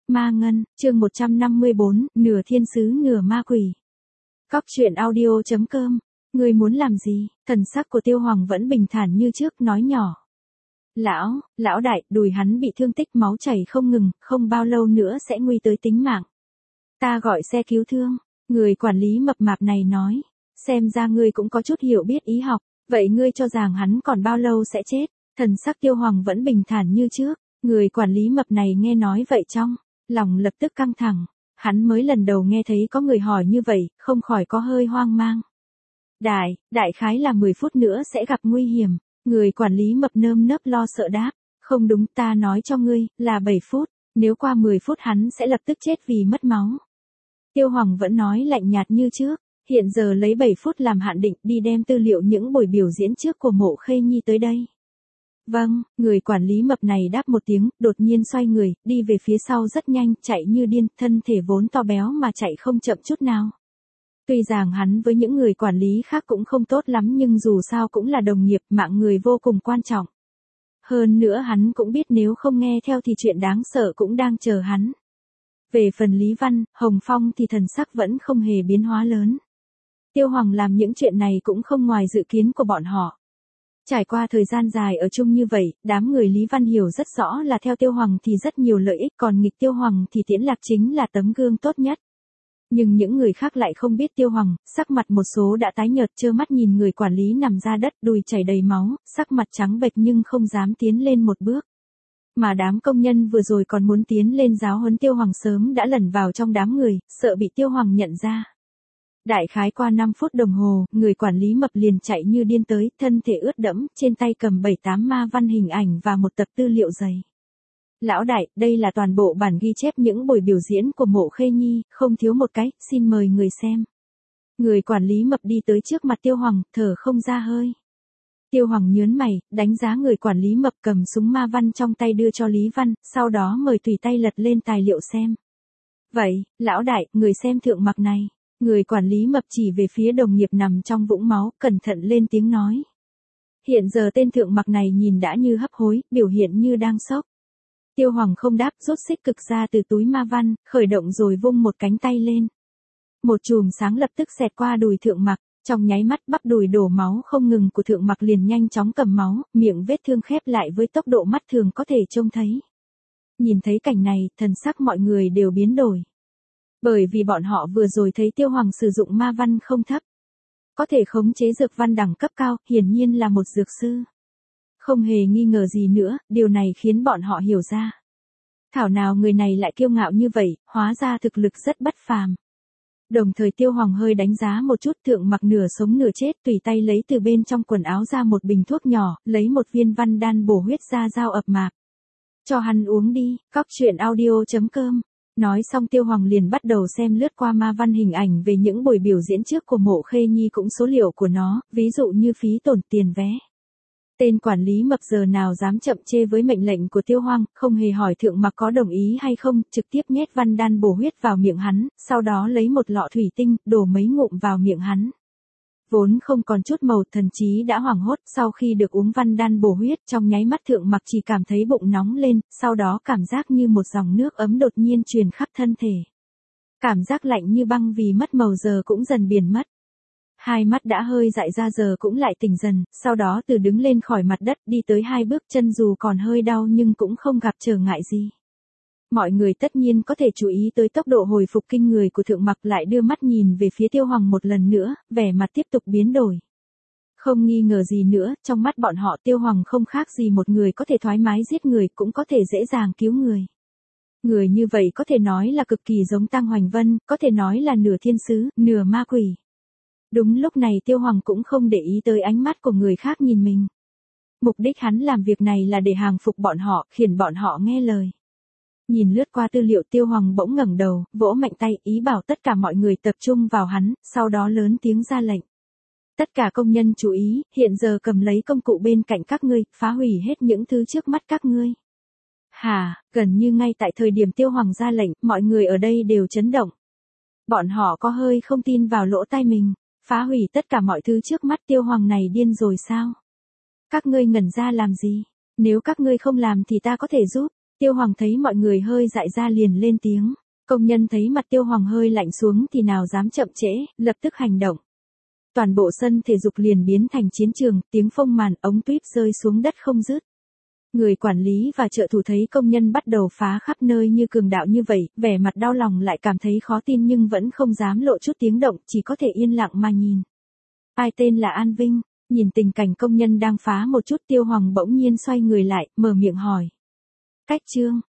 Ma Ngân, chương 154, nửa thiên sứ nửa ma quỷ. Cóc truyện audio.com. Ngươi muốn làm gì? Thần sắc của Tiêu Hoàng vẫn bình thản như trước, nói nhỏ. Lão đại, đùi hắn bị thương tích máu chảy không ngừng, không bao lâu nữa sẽ nguy tới tính mạng. Ta gọi xe cứu thương. Người quản lý mập mạp này nói. Xem ra ngươi cũng có chút hiểu biết y học, vậy ngươi cho rằng hắn còn bao lâu sẽ chết? Thần sắc Tiêu Hoàng vẫn bình thản như trước. Người quản lý mập này nghe nói vậy trong lòng lập tức căng thẳng, hắn mới lần đầu nghe thấy có người hỏi như vậy, không khỏi có hơi hoang mang. Đại khái là 10 phút nữa sẽ gặp nguy hiểm, người quản lý mập nơm nớp lo sợ đáp, không đúng, ta nói cho ngươi, là 7 phút, nếu qua 10 phút hắn sẽ lập tức chết vì mất máu. Tiêu Hoàng vẫn nói lạnh nhạt như trước, hiện giờ lấy 7 phút làm hạn định, đi đem tư liệu những buổi biểu diễn trước của Mộ Khê Nhi tới đây. Vâng, người quản lý mập này đáp một tiếng, đột nhiên xoay người, đi về phía sau rất nhanh, chạy như điên, thân thể vốn to béo mà chạy không chậm chút nào. Tuy rằng hắn với những người quản lý khác cũng không tốt lắm nhưng dù sao cũng là đồng nghiệp, mạng người vô cùng quan trọng. Hơn nữa hắn cũng biết nếu không nghe theo thì chuyện đáng sợ cũng đang chờ hắn. Về phần Lý Văn, Hồng Phong thì thần sắc vẫn không hề biến hóa lớn. Tiêu Hoàng làm những chuyện này cũng không ngoài dự kiến của bọn họ. Trải qua thời gian dài ở chung như vậy, đám người Lý Văn hiểu rất rõ là theo Tiêu Hoàng thì rất nhiều lợi ích, còn nghịch Tiêu Hoàng thì Tiễn Lạc chính là tấm gương tốt nhất. Nhưng những người khác lại không biết Tiêu Hoàng, sắc mặt một số đã tái nhợt trơ mắt nhìn người quản lý nằm ra đất, đùi chảy đầy máu, sắc mặt trắng bệch nhưng không dám tiến lên một bước. Mà đám công nhân vừa rồi còn muốn tiến lên giáo huấn Tiêu Hoàng sớm đã lẩn vào trong đám người, sợ bị Tiêu Hoàng nhận ra. Đại khái qua 5 phút đồng hồ, người quản lý mập liền chạy như điên tới, thân thể ướt đẫm, trên tay cầm 7-8 ma văn hình ảnh và một tập tư liệu dày. Lão đại, đây là toàn bộ bản ghi chép những buổi biểu diễn của Mộ Khê Nhi, không thiếu một cái, xin mời người xem. Người quản lý mập đi tới trước mặt Tiêu Hoàng, thở không ra hơi. Tiêu Hoàng nhớn mày, đánh giá người quản lý mập cầm súng ma văn trong tay đưa cho Lý Văn, sau đó mời tùy tay lật lên tài liệu xem. Vậy, lão đại, người xem thượng mặc này. Người quản lý mập chỉ về phía đồng nghiệp nằm trong vũng máu, cẩn thận lên tiếng nói. Hiện giờ tên thượng mặc này nhìn đã như hấp hối, biểu hiện như đang sốc. Tiêu Hoàng không đáp, rút xích cực ra từ túi ma văn, khởi động rồi vung một cánh tay lên. Một chùm sáng lập tức xẹt qua đùi thượng mặc, trong nháy mắt bắp đùi đổ máu không ngừng của thượng mặc liền nhanh chóng cầm máu, miệng vết thương khép lại với tốc độ mắt thường có thể trông thấy. Nhìn thấy cảnh này, thần sắc mọi người đều biến đổi. Bởi vì bọn họ vừa rồi thấy Tiêu Hoàng sử dụng ma văn không thấp. Có thể khống chế dược văn đẳng cấp cao, hiển nhiên là một dược sư. Không hề nghi ngờ gì nữa, điều này khiến bọn họ hiểu ra. Thảo nào người này lại kiêu ngạo như vậy, hóa ra thực lực rất bất phàm. Đồng thời Tiêu Hoàng hơi đánh giá một chút, thượng mặc nửa sống nửa chết, tùy tay lấy từ bên trong quần áo ra một bình thuốc nhỏ, lấy một viên văn đan bổ huyết ra dao ập mạp. Cho hắn uống đi, cóc truyện audio.com. Nói xong Tiêu Hoàng liền bắt đầu xem lướt qua ma văn hình ảnh về những buổi biểu diễn trước của Mộ Khê Nhi cũng số liệu của nó, ví dụ như phí tổn tiền vé. Tên quản lý mập giờ nào dám chậm chê với mệnh lệnh của Tiêu Hoàng, không hề hỏi thượng mặc có đồng ý hay không, trực tiếp nhét văn đan bổ huyết vào miệng hắn, sau đó lấy một lọ thủy tinh, đổ mấy ngụm vào miệng hắn. Vốn không còn chút màu, thần trí đã hoảng hốt, sau khi được uống văn đan bổ huyết, trong nháy mắt thượng mặc chỉ cảm thấy bụng nóng lên, sau đó cảm giác như một dòng nước ấm đột nhiên truyền khắp thân thể. Cảm giác lạnh như băng vì mất màu giờ cũng dần biến mất. Hai mắt đã hơi dại ra giờ cũng lại tỉnh dần, sau đó từ đứng lên khỏi mặt đất đi tới 2 bước, chân dù còn hơi đau nhưng cũng không gặp trở ngại gì. Mọi người tất nhiên có thể chú ý tới tốc độ hồi phục kinh người của thượng mặc, lại đưa mắt nhìn về phía Tiêu Hoàng một lần nữa, vẻ mặt tiếp tục biến đổi. Không nghi ngờ gì nữa, trong mắt bọn họ Tiêu Hoàng không khác gì một người có thể thoải mái giết người, cũng có thể dễ dàng cứu người. Người như vậy có thể nói là cực kỳ giống Tăng Hoành Vân, có thể nói là nửa thiên sứ, nửa ma quỷ. Đúng lúc này Tiêu Hoàng cũng không để ý tới ánh mắt của người khác nhìn mình. Mục đích hắn làm việc này là để hàng phục bọn họ, khiến bọn họ nghe lời. Nhìn lướt qua tư liệu Tiêu Hoàng bỗng ngẩng đầu, vỗ mạnh tay, ý bảo tất cả mọi người tập trung vào hắn, sau đó lớn tiếng ra lệnh. Tất cả công nhân chú ý, hiện giờ cầm lấy công cụ bên cạnh các ngươi, phá hủy hết những thứ trước mắt các ngươi. Gần như ngay tại thời điểm Tiêu Hoàng ra lệnh, mọi người ở đây đều chấn động. Bọn họ có hơi không tin vào lỗ tai mình, phá hủy tất cả mọi thứ trước mắt, Tiêu Hoàng này điên rồi sao? Các ngươi ngẩn ra làm gì? Nếu các ngươi không làm thì ta có thể giúp. Tiêu Hoàng thấy mọi người hơi dại ra liền lên tiếng. Công nhân thấy mặt Tiêu Hoàng hơi lạnh xuống thì nào dám chậm trễ, lập tức hành động. Toàn bộ sân thể dục liền biến thành chiến trường, tiếng phông màn ống tuyếp rơi xuống đất không dứt. Người quản lý và trợ thủ thấy công nhân bắt đầu phá khắp nơi như cường đạo như vậy, vẻ mặt đau lòng lại cảm thấy khó tin nhưng vẫn không dám lộ chút tiếng động, chỉ có thể yên lặng mà nhìn. Ai tên là An Vinh? Nhìn tình cảnh công nhân đang phá một chút, Tiêu Hoàng bỗng nhiên xoay người lại, mở miệng hỏi. Cách Trương,